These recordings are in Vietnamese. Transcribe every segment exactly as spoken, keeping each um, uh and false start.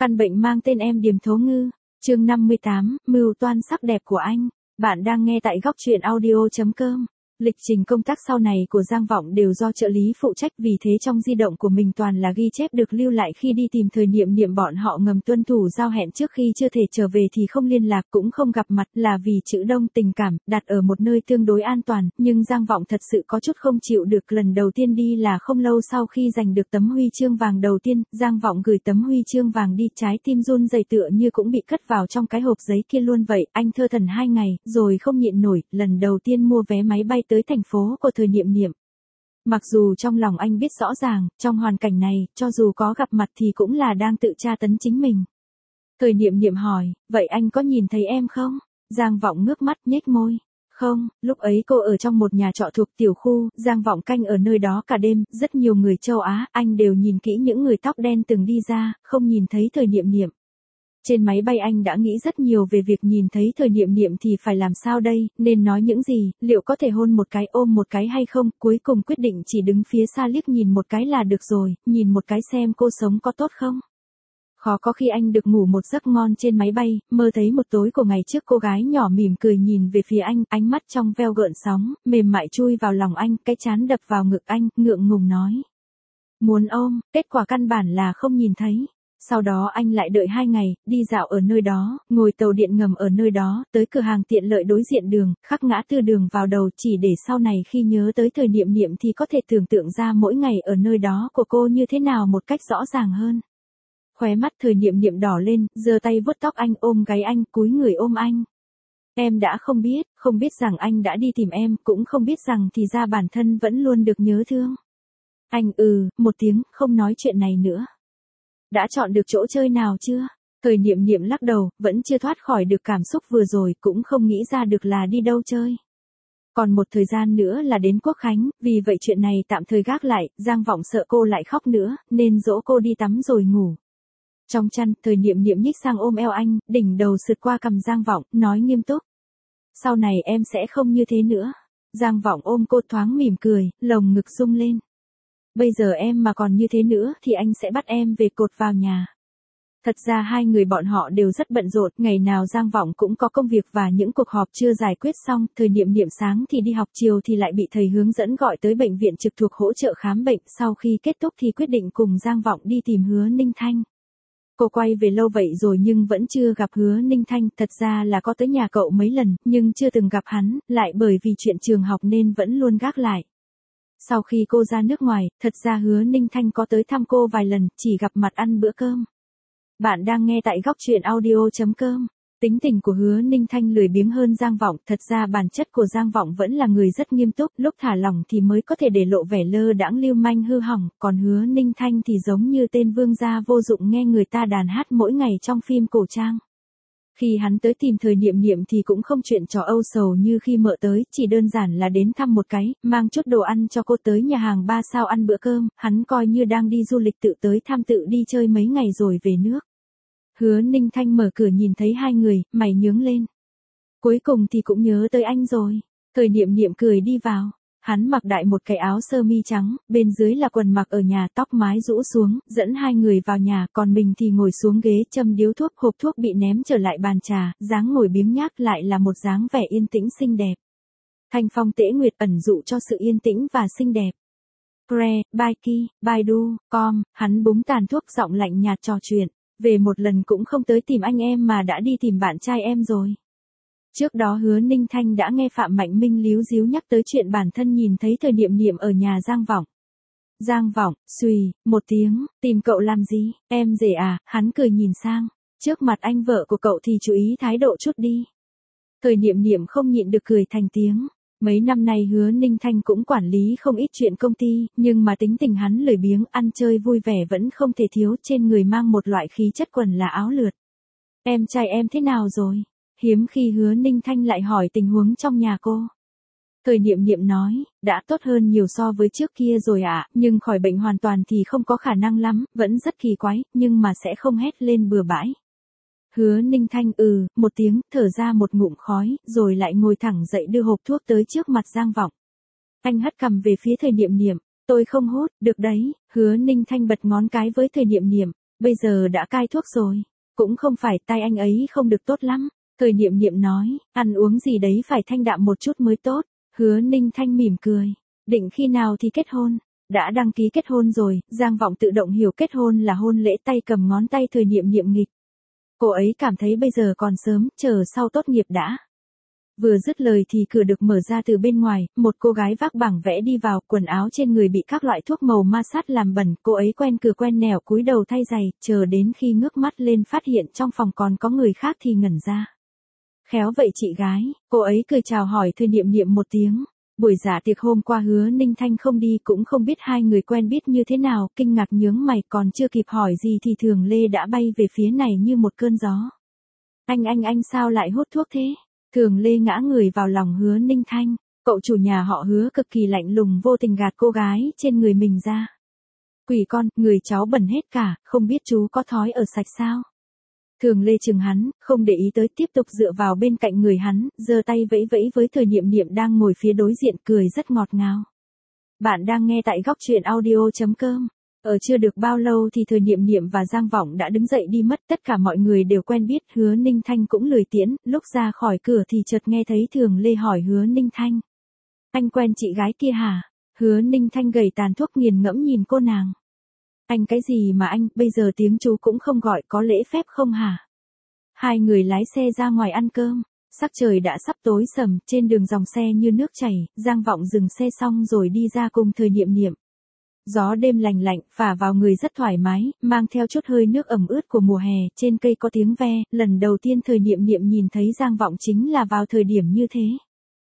Căn bệnh mang tên Em Điềm Thố Ngư, chương năm mươi tám, mưu toan sắc đẹp của anh. Bạn đang nghe tại góc truyện audio chấm com. Lịch trình công tác sau này của Giang Vọng đều do trợ lý phụ trách, vì thế trong di động của mình toàn là ghi chép được lưu lại khi đi tìm Thời Niệm Niệm. Bọn họ ngầm tuân thủ giao hẹn, trước khi chưa thể trở về thì không liên lạc cũng không gặp mặt, là vì chữ đông tình cảm, đặt ở một nơi tương đối an toàn, nhưng Giang Vọng thật sự có chút không chịu được. Lần đầu tiên đi là không lâu sau khi giành được tấm huy chương vàng đầu tiên, Giang Vọng gửi tấm huy chương vàng đi, trái tim run rẩy tựa như cũng bị cất vào trong cái hộp giấy kia luôn vậy. Anh thơ thẩn hai ngày, rồi không nhịn nổi, lần đầu tiên mua vé máy bay tới thành phố của Thời Niệm Niệm. Mặc dù trong lòng anh biết rõ ràng, trong hoàn cảnh này, cho dù có gặp mặt thì cũng là đang tự tra tấn chính mình. Thời Niệm Niệm hỏi, vậy anh có nhìn thấy em không? Giang Vọng ngước mắt nhếch môi. Không, lúc ấy cô ở trong một nhà trọ thuộc tiểu khu, Giang Vọng canh ở nơi đó cả đêm, rất nhiều người châu Á, anh đều nhìn kỹ những người tóc đen từng đi ra, không nhìn thấy Thời Niệm Niệm. Trên máy bay anh đã nghĩ rất nhiều về việc nhìn thấy Thời Niệm Niệm thì phải làm sao đây, nên nói những gì, liệu có thể hôn một cái, ôm một cái hay không, cuối cùng quyết định chỉ đứng phía xa liếc nhìn một cái là được rồi, nhìn một cái xem cô sống có tốt không. Khó có khi anh được ngủ một giấc ngon trên máy bay, mơ thấy một tối của ngày trước cô gái nhỏ mỉm cười nhìn về phía anh, ánh mắt trong veo gợn sóng, mềm mại chui vào lòng anh, cái trán đập vào ngực anh, ngượng ngùng nói. Muốn ôm, kết quả căn bản là không nhìn thấy. Sau đó anh lại đợi hai ngày, đi dạo ở nơi đó, ngồi tàu điện ngầm ở nơi đó, tới cửa hàng tiện lợi đối diện đường, khắc ngã tư đường vào đầu, chỉ để sau này khi nhớ tới Thời Niệm Niệm thì có thể tưởng tượng ra mỗi ngày ở nơi đó của cô như thế nào một cách rõ ràng hơn. Khóe mắt Thời Niệm Niệm đỏ lên, giơ tay vuốt tóc anh, ôm gáy anh, cúi người ôm anh. Em đã không biết, không biết rằng anh đã đi tìm em, cũng không biết rằng thì ra bản thân vẫn luôn được nhớ thương. Anh ừ, một tiếng, không nói chuyện này nữa. Đã chọn được chỗ chơi nào chưa? Thời Niệm Niệm lắc đầu, vẫn chưa thoát khỏi được cảm xúc vừa rồi, cũng không nghĩ ra được là đi đâu chơi. Còn một thời gian nữa là đến Quốc Khánh, vì vậy chuyện này tạm thời gác lại, Giang Vọng sợ cô lại khóc nữa, nên dỗ cô đi tắm rồi ngủ. Trong chăn, Thời Niệm Niệm nhích sang ôm eo anh, đỉnh đầu sượt qua cằm Giang Vọng, nói nghiêm túc. Sau này em sẽ không như thế nữa. Giang Vọng ôm cô thoáng mỉm cười, lồng ngực rung lên. Bây giờ em mà còn như thế nữa thì anh sẽ bắt em về cột vào nhà. Thật ra hai người bọn họ đều rất bận rộn, ngày nào Giang Vọng cũng có công việc và những cuộc họp chưa giải quyết xong, Thời Niệm Niệm sáng thì đi học, chiều thì lại bị thầy hướng dẫn gọi tới bệnh viện trực thuộc hỗ trợ khám bệnh, sau khi kết thúc thì quyết định cùng Giang Vọng đi tìm Hứa Ninh Thanh. Cô quay về lâu vậy rồi nhưng vẫn chưa gặp Hứa Ninh Thanh, thật ra là có tới nhà cậu mấy lần, nhưng chưa từng gặp hắn, lại bởi vì chuyện trường học nên vẫn luôn gác lại. Sau khi cô ra nước ngoài, thật ra Hứa Ninh Thanh có tới thăm cô vài lần, chỉ gặp mặt ăn bữa cơm. Bạn đang nghe tại góc truyện audio chấm com. Tính tình của Hứa Ninh Thanh lười biếng hơn Giang Vọng, thật ra bản chất của Giang Vọng vẫn là người rất nghiêm túc, lúc thả lỏng thì mới có thể để lộ vẻ lơ đãng lưu manh hư hỏng, còn Hứa Ninh Thanh thì giống như tên vương gia vô dụng nghe người ta đàn hát mỗi ngày trong phim cổ trang. Khi hắn tới tìm Thời Niệm Niệm thì cũng không chuyện trò âu sầu như khi mợ tới, chỉ đơn giản là đến thăm một cái, mang chút đồ ăn cho cô tới nhà hàng ba sao ăn bữa cơm, hắn coi như đang đi du lịch tự tới thăm tự đi chơi mấy ngày rồi về nước. Hứa Ninh Thanh mở cửa nhìn thấy hai người, mày nhướng lên. Cuối cùng thì cũng nhớ tới anh rồi. Thời Niệm Niệm cười đi vào. Hắn mặc đại một cái áo sơ mi trắng, bên dưới là quần mặc ở nhà, tóc mái rũ xuống, dẫn hai người vào nhà, còn mình thì ngồi xuống ghế châm điếu thuốc, hộp thuốc bị ném trở lại bàn trà, dáng ngồi biếng nhác lại là một dáng vẻ yên tĩnh xinh đẹp. Thanh phong tễ nguyệt ẩn dụ cho sự yên tĩnh và xinh đẹp. Pre, Baiki, Baidu, com, hắn búng tàn thuốc giọng lạnh nhạt trò chuyện. Về một lần cũng không tới tìm anh em mà đã đi tìm bạn trai em rồi. Trước đó Hứa Ninh Thanh đã nghe Phạm Mạnh Minh líu díu nhắc tới chuyện bản thân nhìn thấy Thời Niệm Niệm ở nhà Giang Vọng. Giang Vọng, xùy, một tiếng, tìm cậu làm gì, em rể à, hắn cười nhìn sang. Trước mặt anh vợ của cậu thì chú ý thái độ chút đi. Thời Niệm Niệm không nhịn được cười thành tiếng. Mấy năm nay Hứa Ninh Thanh cũng quản lý không ít chuyện công ty, nhưng mà tính tình hắn lười biếng, ăn chơi vui vẻ vẫn không thể thiếu, trên người mang một loại khí chất quần là áo lượt. Em trai em thế nào rồi? Hiếm khi Hứa Ninh Thanh lại hỏi tình huống trong nhà cô. Thời Niệm Niệm nói, đã tốt hơn nhiều so với trước kia rồi ạ, à, nhưng khỏi bệnh hoàn toàn thì không có khả năng lắm, vẫn rất kỳ quái, nhưng mà sẽ không hét lên bừa bãi. Hứa Ninh Thanh ừ, một tiếng, thở ra một ngụm khói, rồi lại ngồi thẳng dậy đưa hộp thuốc tới trước mặt Giang Vọng. Anh hất cằm về phía Thời Niệm Niệm, tôi không hút, được đấy, Hứa Ninh Thanh bật ngón cái với Thời Niệm Niệm. bây giờ đã cai thuốc rồi. Cũng không phải tai anh ấy không được tốt lắm. Thời Niệm Niệm nói, ăn uống gì đấy phải thanh đạm một chút mới tốt. Hứa Ninh Thanh mỉm cười. Định khi nào thì kết hôn? Đã đăng ký kết hôn rồi, Giang Vọng tự động hiểu kết hôn là hôn lễ, tay cầm ngón tay Thời Niệm Niệm nghịch. Cô ấy cảm thấy bây giờ còn sớm, chờ sau tốt nghiệp đã. Vừa dứt lời thì cửa được mở ra từ bên ngoài, một cô gái vác bảng vẽ đi vào, quần áo trên người bị các loại thuốc màu ma sát làm bẩn, cô ấy quen cửa quen nẻo cúi đầu thay giày, chờ đến khi ngước mắt lên phát hiện trong phòng còn có người khác thì ngẩn ra. Khéo vậy chị gái, cô ấy cười chào hỏi Thời Niệm Niệm một tiếng. Buổi dạ tiệc hôm qua Hứa Ninh Thanh không đi, cũng không biết hai người quen biết như thế nào, kinh ngạc nhướng mày, còn chưa kịp hỏi gì thì Thường Lê đã bay về phía này như một cơn gió. Anh anh anh sao lại hút thuốc thế? Thường Lê ngã người vào lòng Hứa Ninh Thanh, cậu chủ nhà họ Hứa cực kỳ lạnh lùng vô tình gạt cô gái trên người mình ra. Quỷ con, người cháu bẩn hết cả, không biết chú có thói ở sạch sao? Thường Lê chừng hắn, không để ý tới, tiếp tục dựa vào bên cạnh người hắn, giơ tay vẫy vẫy với Thời Niệm Niệm đang ngồi phía đối diện, cười rất ngọt ngào. Bạn đang nghe tại góc truyện audio chấm com. Ở chưa được bao lâu thì Thời Niệm Niệm và Giang Vọng đã đứng dậy đi mất, tất cả mọi người đều quen biết, Hứa Ninh Thanh cũng lười tiễn, lúc ra khỏi cửa thì chợt nghe thấy Thường Lê hỏi Hứa Ninh Thanh. Anh quen chị gái kia hả? Hứa Ninh Thanh gầy tàn thuốc nghiền ngẫm nhìn cô nàng. Anh cái gì mà anh, bây giờ tiếng chú cũng không gọi, có lễ phép không hả? Hai người lái xe ra ngoài ăn cơm, sắc trời đã sắp tối sầm, trên đường dòng xe như nước chảy, Giang Vọng dừng xe xong rồi đi ra cùng Thời Niệm Niệm. Gió đêm lành lạnh, phả vào người rất thoải mái, mang theo chút hơi nước ẩm ướt của mùa hè, trên cây có tiếng ve, lần đầu tiên Thời Niệm Niệm nhìn thấy Giang Vọng chính là vào thời điểm như thế.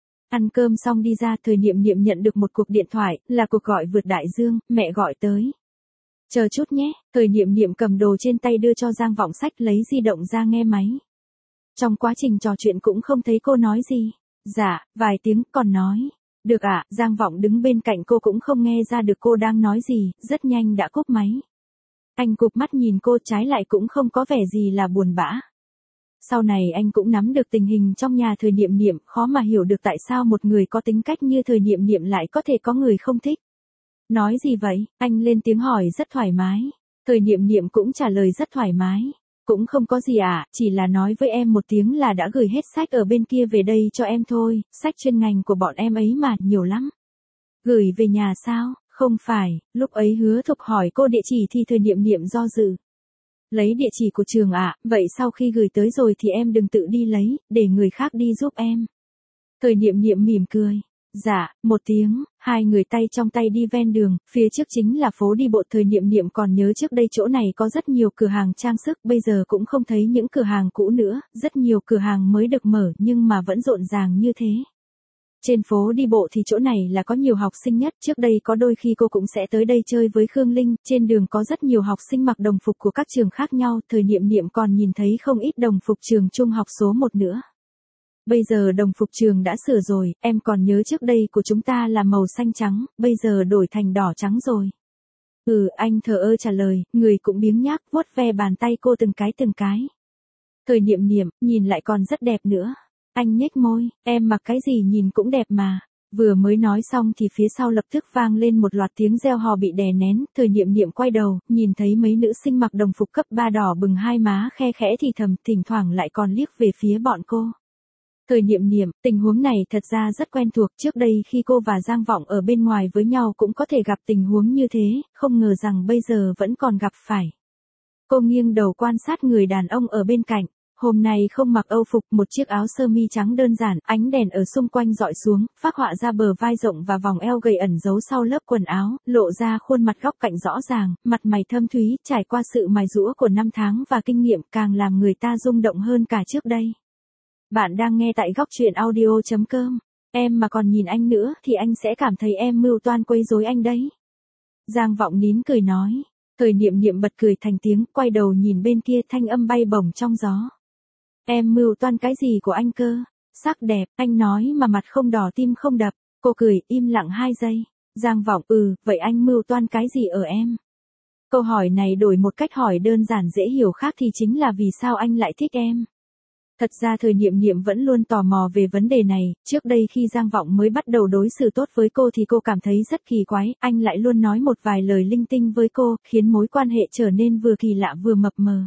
Ăn cơm xong đi ra, Thời Niệm Niệm nhận được một cuộc điện thoại, là cuộc gọi vượt đại dương, mẹ gọi tới. Chờ chút nhé, Thời Niệm Niệm cầm đồ trên tay đưa cho Giang Vọng sách, lấy di động ra nghe máy. Trong quá trình trò chuyện cũng không thấy cô nói gì. Dạ, vài tiếng, còn nói. Được ạ, à, Giang Vọng đứng bên cạnh cô cũng không nghe ra được cô đang nói gì, rất nhanh đã cúp máy. Anh cụp mắt nhìn cô, trái lại cũng không có vẻ gì là buồn bã. Sau này anh cũng nắm được tình hình trong nhà Thời Niệm Niệm, khó mà hiểu được tại sao một người có tính cách như Thời Niệm Niệm lại có thể có người không thích. Nói gì vậy? Anh lên tiếng hỏi rất thoải mái. Thời Niệm Niệm cũng trả lời rất thoải mái. Cũng không có gì ạ, à, chỉ là nói với em một tiếng là đã gửi hết sách ở bên kia về đây cho em thôi, sách chuyên ngành của bọn em ấy mà, nhiều lắm. Gửi về nhà sao? Không phải, lúc ấy Hứa Thục hỏi cô địa chỉ thì Thời Niệm Niệm do dự. Lấy địa chỉ của trường ạ, à, vậy sau khi gửi tới rồi thì em đừng tự đi lấy, để người khác đi giúp em. Thời Niệm Niệm mỉm cười. Dạ, một tiếng, hai người tay trong tay đi ven đường, phía trước chính là phố đi bộ. Thời Niệm Niệm còn nhớ trước đây chỗ này có rất nhiều cửa hàng trang sức, bây giờ cũng không thấy những cửa hàng cũ nữa, rất nhiều cửa hàng mới được mở nhưng mà vẫn rộn ràng như thế. Trên phố đi bộ thì chỗ này là có nhiều học sinh nhất, trước đây có đôi khi cô cũng sẽ tới đây chơi với Khương Linh, trên đường có rất nhiều học sinh mặc đồng phục của các trường khác nhau, Thời Niệm Niệm còn nhìn thấy không ít đồng phục trường trung học số một nữa. Bây giờ đồng phục trường đã sửa rồi, em còn nhớ trước đây của chúng ta là màu xanh trắng, bây giờ đổi thành đỏ trắng rồi. Ừ, anh thờ ơ trả lời, người cũng biếng nhác, vuốt ve bàn tay cô từng cái từng cái. Thời Niệm Niệm, nhìn lại còn rất đẹp nữa. Anh nhếch môi, em mặc cái gì nhìn cũng đẹp mà. Vừa mới nói xong thì phía sau lập tức vang lên một loạt tiếng reo hò bị đè nén, Thời Niệm Niệm quay đầu, nhìn thấy mấy nữ sinh mặc đồng phục cấp ba đỏ bừng hai má, khe khẽ thì thầm, thỉnh thoảng lại còn liếc về phía bọn cô. Thời Niệm Niệm, tình huống này thật ra rất quen thuộc, trước đây khi cô và Giang Vọng ở bên ngoài với nhau cũng có thể gặp tình huống như thế, không ngờ rằng bây giờ vẫn còn gặp phải. Cô nghiêng đầu quan sát người đàn ông ở bên cạnh, hôm nay không mặc âu phục, một chiếc áo sơ mi trắng đơn giản, ánh đèn ở xung quanh dọi xuống, phác họa ra bờ vai rộng và vòng eo gầy ẩn giấu sau lớp quần áo, lộ ra khuôn mặt góc cạnh rõ ràng, mặt mày thâm thúy, trải qua sự mài giũa của năm tháng và kinh nghiệm, càng làm người ta rung động hơn cả trước đây. Bạn đang nghe tại góc truyện audio chấm com. Em mà còn nhìn anh nữa thì anh sẽ cảm thấy em mưu toan quấy rối anh đấy. Giang Vọng nín cười nói. Thời Niệm Niệm bật cười thành tiếng, quay đầu nhìn bên kia, thanh âm bay bổng trong gió. Em mưu toan cái gì của anh cơ? Sắc đẹp, anh nói mà mặt không đỏ tim không đập. Cô cười, im lặng hai giây. Giang Vọng, ừ, vậy anh mưu toan cái gì ở em? Câu hỏi này đổi một cách hỏi đơn giản dễ hiểu khác thì chính là vì sao anh lại thích em? Thật ra thời Niệm Niệm vẫn luôn tò mò về vấn đề này, trước đây khi Giang Vọng mới bắt đầu đối xử tốt với cô thì cô cảm thấy rất kỳ quái, anh lại luôn nói một vài lời linh tinh với cô, khiến mối quan hệ trở nên vừa kỳ lạ vừa mập mờ.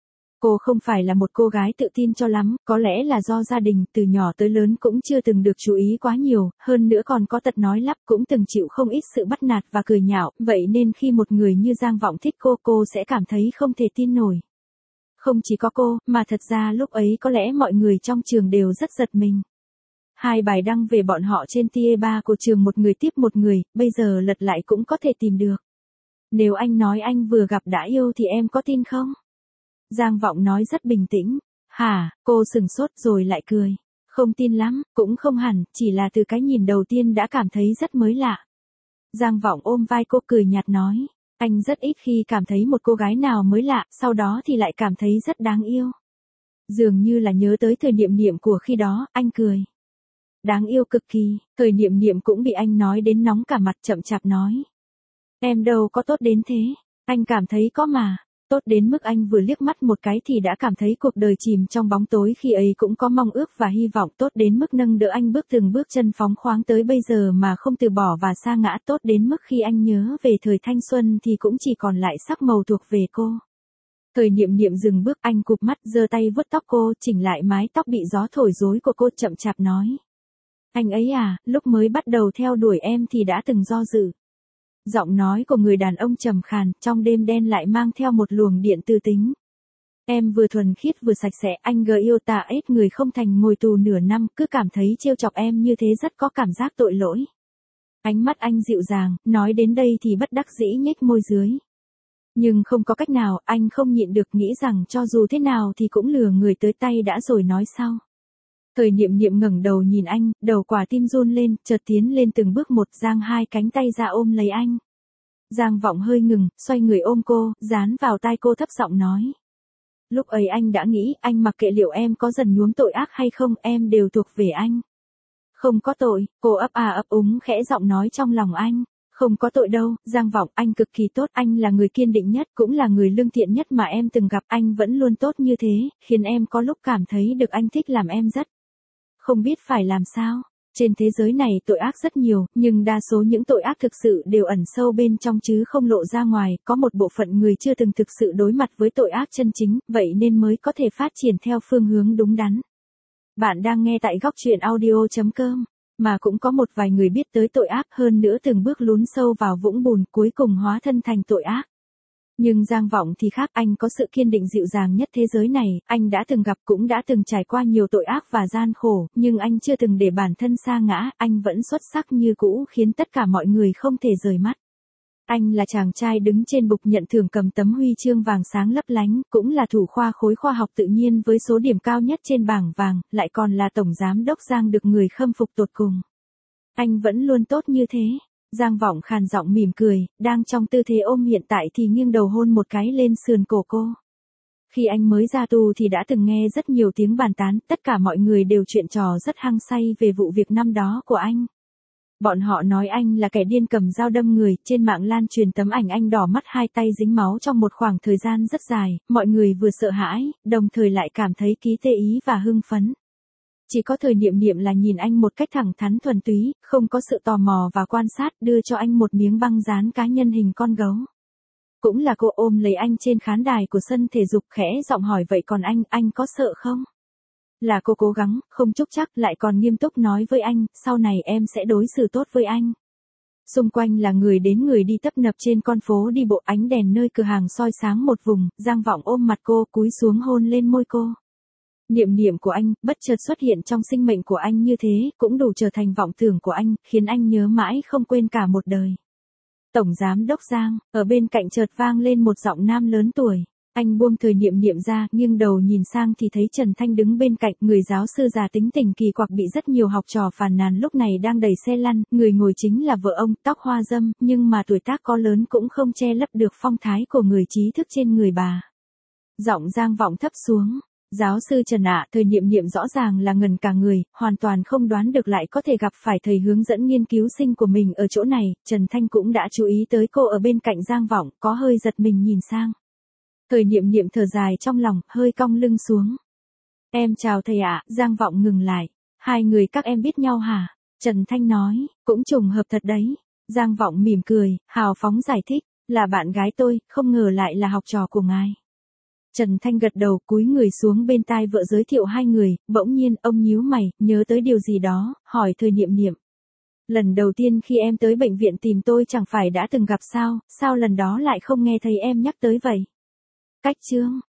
Cô không phải là một cô gái tự tin cho lắm, có lẽ là do gia đình từ nhỏ tới lớn cũng chưa từng được chú ý quá nhiều, hơn nữa còn có tật nói lắp, cũng từng chịu không ít sự bắt nạt và cười nhạo, vậy nên khi một người như Giang Vọng thích cô, cô sẽ cảm thấy không thể tin nổi. Không chỉ có cô, mà thật ra lúc ấy có lẽ mọi người trong trường đều rất giật mình. Hai bài đăng về bọn họ trên tier ba của trường một người tiếp một người, bây giờ lật lại cũng có thể tìm được. Nếu anh nói anh vừa gặp đã yêu thì em có tin không? Giang Vọng nói rất bình tĩnh. Hả, cô sừng sốt rồi lại cười. Không tin lắm, cũng không hẳn, chỉ là từ cái nhìn đầu tiên đã cảm thấy rất mới lạ. Giang Vọng ôm vai cô cười nhạt nói. Anh rất ít khi cảm thấy một cô gái nào mới lạ, sau đó thì lại cảm thấy rất đáng yêu. Dường như là nhớ tới thời Niệm Niệm của khi đó, anh cười. Đáng yêu cực kỳ, thời Niệm Niệm cũng bị anh nói đến nóng cả mặt, chậm chạp nói. Em đâu có tốt đến thế, anh cảm thấy có mà. Tốt đến mức anh vừa liếc mắt một cái thì đã cảm thấy cuộc đời chìm trong bóng tối, khi ấy cũng có mong ước và hy vọng, tốt đến mức nâng đỡ anh bước từng bước chân phóng khoáng tới bây giờ mà không từ bỏ và sa ngã, tốt đến mức khi anh nhớ về thời thanh xuân thì cũng chỉ còn lại sắc màu thuộc về cô. Thời Niệm Niệm dừng bước, anh cụp mắt giơ tay vuốt tóc cô, chỉnh lại mái tóc bị gió thổi rối của cô, chậm chạp nói. Anh ấy à, lúc mới bắt đầu theo đuổi em thì đã từng do dự. Giọng nói của người đàn ông trầm khàn, trong đêm đen lại mang theo một luồng điện tư tính. Em vừa thuần khiết vừa sạch sẽ, anh gờ yêu ta ết người không thành ngồi tù nửa năm, cứ cảm thấy trêu chọc em như thế rất có cảm giác tội lỗi. Ánh mắt anh dịu dàng, nói đến đây thì bất đắc dĩ nhếch môi dưới. Nhưng không có cách nào, anh không nhịn được nghĩ rằng cho dù thế nào thì cũng lừa người tới tay đã rồi nói sau. Thời Niệm Niệm ngẩng đầu nhìn anh, đầu quả tim run lên, chợt tiến lên từng bước một, giang hai cánh tay ra ôm lấy anh. Giang Vọng hơi ngừng, xoay người ôm cô, dán vào tai cô thấp giọng nói. Lúc ấy anh đã nghĩ, anh mặc kệ liệu em có dần nhuốm tội ác hay không, em đều thuộc về anh. Không có tội, cô ấp à ấp úng khẽ giọng nói trong lòng anh. Không có tội đâu, Giang Vọng, anh cực kỳ tốt, anh là người kiên định nhất, cũng là người lương thiện nhất mà em từng gặp, anh vẫn luôn tốt như thế, khiến em có lúc cảm thấy được anh thích làm em rất. Không biết phải làm sao. Trên thế giới này tội ác rất nhiều, nhưng đa số những tội ác thực sự đều ẩn sâu bên trong chứ không lộ ra ngoài, có một bộ phận người chưa từng thực sự đối mặt với tội ác chân chính, vậy nên mới có thể phát triển theo phương hướng đúng đắn. Bạn đang nghe tại góc truyện audio chấm com, mà cũng có một vài người biết tới tội ác, hơn nữa từng bước lún sâu vào vũng bùn, cuối cùng hóa thân thành tội ác. Nhưng Giang Vọng thì khác, anh có sự kiên định dịu dàng nhất thế giới này, anh đã từng gặp cũng đã từng trải qua nhiều tội ác và gian khổ, nhưng anh chưa từng để bản thân sa ngã, anh vẫn xuất sắc như cũ, khiến tất cả mọi người không thể rời mắt. Anh là chàng trai đứng trên bục nhận thưởng cầm tấm huy chương vàng sáng lấp lánh, cũng là thủ khoa khối khoa học tự nhiên với số điểm cao nhất trên bảng vàng, lại còn là tổng giám đốc Giang được người khâm phục tột cùng. Anh vẫn luôn tốt như thế. Giang Vọng khàn giọng mỉm cười, đang trong tư thế ôm hiện tại thì nghiêng đầu hôn một cái lên sườn cổ cô. Khi anh mới ra tù thì đã từng nghe rất nhiều tiếng bàn tán, tất cả mọi người đều chuyện trò rất hăng say về vụ việc năm đó của anh. Bọn họ nói anh là kẻ điên cầm dao đâm người, trên mạng lan truyền tấm ảnh anh đỏ mắt hai tay dính máu trong một khoảng thời gian rất dài, mọi người vừa sợ hãi, đồng thời lại cảm thấy ký tê ý và hưng phấn. Chỉ có thời Niệm Niệm là nhìn anh một cách thẳng thắn thuần túy, không có sự tò mò và quan sát, đưa cho anh một miếng băng dán cá nhân hình con gấu. Cũng là cô ôm lấy anh trên khán đài của sân thể dục, khẽ giọng hỏi vậy còn anh, anh có sợ không? Là cô cố gắng, không chúc chắc, lại còn nghiêm túc nói với anh, sau này em sẽ đối xử tốt với anh. Xung quanh là người đến người đi tấp nập trên con phố đi bộ, ánh đèn nơi cửa hàng soi sáng một vùng, Giang Vọng ôm mặt cô, cúi xuống hôn lên môi cô. Niệm niệm của anh, bất chợt xuất hiện trong sinh mệnh của anh như thế, cũng đủ trở thành vọng tưởng của anh, khiến anh nhớ mãi không quên cả một đời. Tổng giám đốc Giang, ở bên cạnh chợt vang lên một giọng nam lớn tuổi. Anh buông thời Niệm Niệm ra, nghiêng đầu nhìn sang thì thấy Trần Thanh đứng bên cạnh, người giáo sư già tính tình kỳ quặc bị rất nhiều học trò phàn nàn lúc này đang đẩy xe lăn, người ngồi chính là vợ ông, tóc hoa râm, nhưng mà tuổi tác có lớn cũng không che lấp được phong thái của người trí thức trên người bà. Giọng Giang Vọng thấp xuống. Giáo sư Trần ạ, thời Niệm Niệm rõ ràng là ngần cả người, hoàn toàn không đoán được lại có thể gặp phải thầy hướng dẫn nghiên cứu sinh của mình ở chỗ này, Trần Thanh cũng đã chú ý tới cô ở bên cạnh Giang Vọng, có hơi giật mình nhìn sang. Thời Niệm Niệm thở dài trong lòng, hơi cong lưng xuống. Em chào thầy ạ, Giang Vọng ngừng lại. Hai người các em biết nhau hả? Trần Thanh nói, cũng trùng hợp thật đấy. Giang Vọng mỉm cười, hào phóng giải thích, là bạn gái tôi, không ngờ lại là học trò của ngài. Trần Thanh gật đầu, cúi người xuống bên tai vợ giới thiệu hai người, bỗng nhiên ông nhíu mày, nhớ tới điều gì đó, hỏi Thời Niệm Niệm. Lần đầu tiên khi em tới bệnh viện tìm tôi chẳng phải đã từng gặp sao, sao lần đó lại không nghe thấy em nhắc tới vậy? Cách chương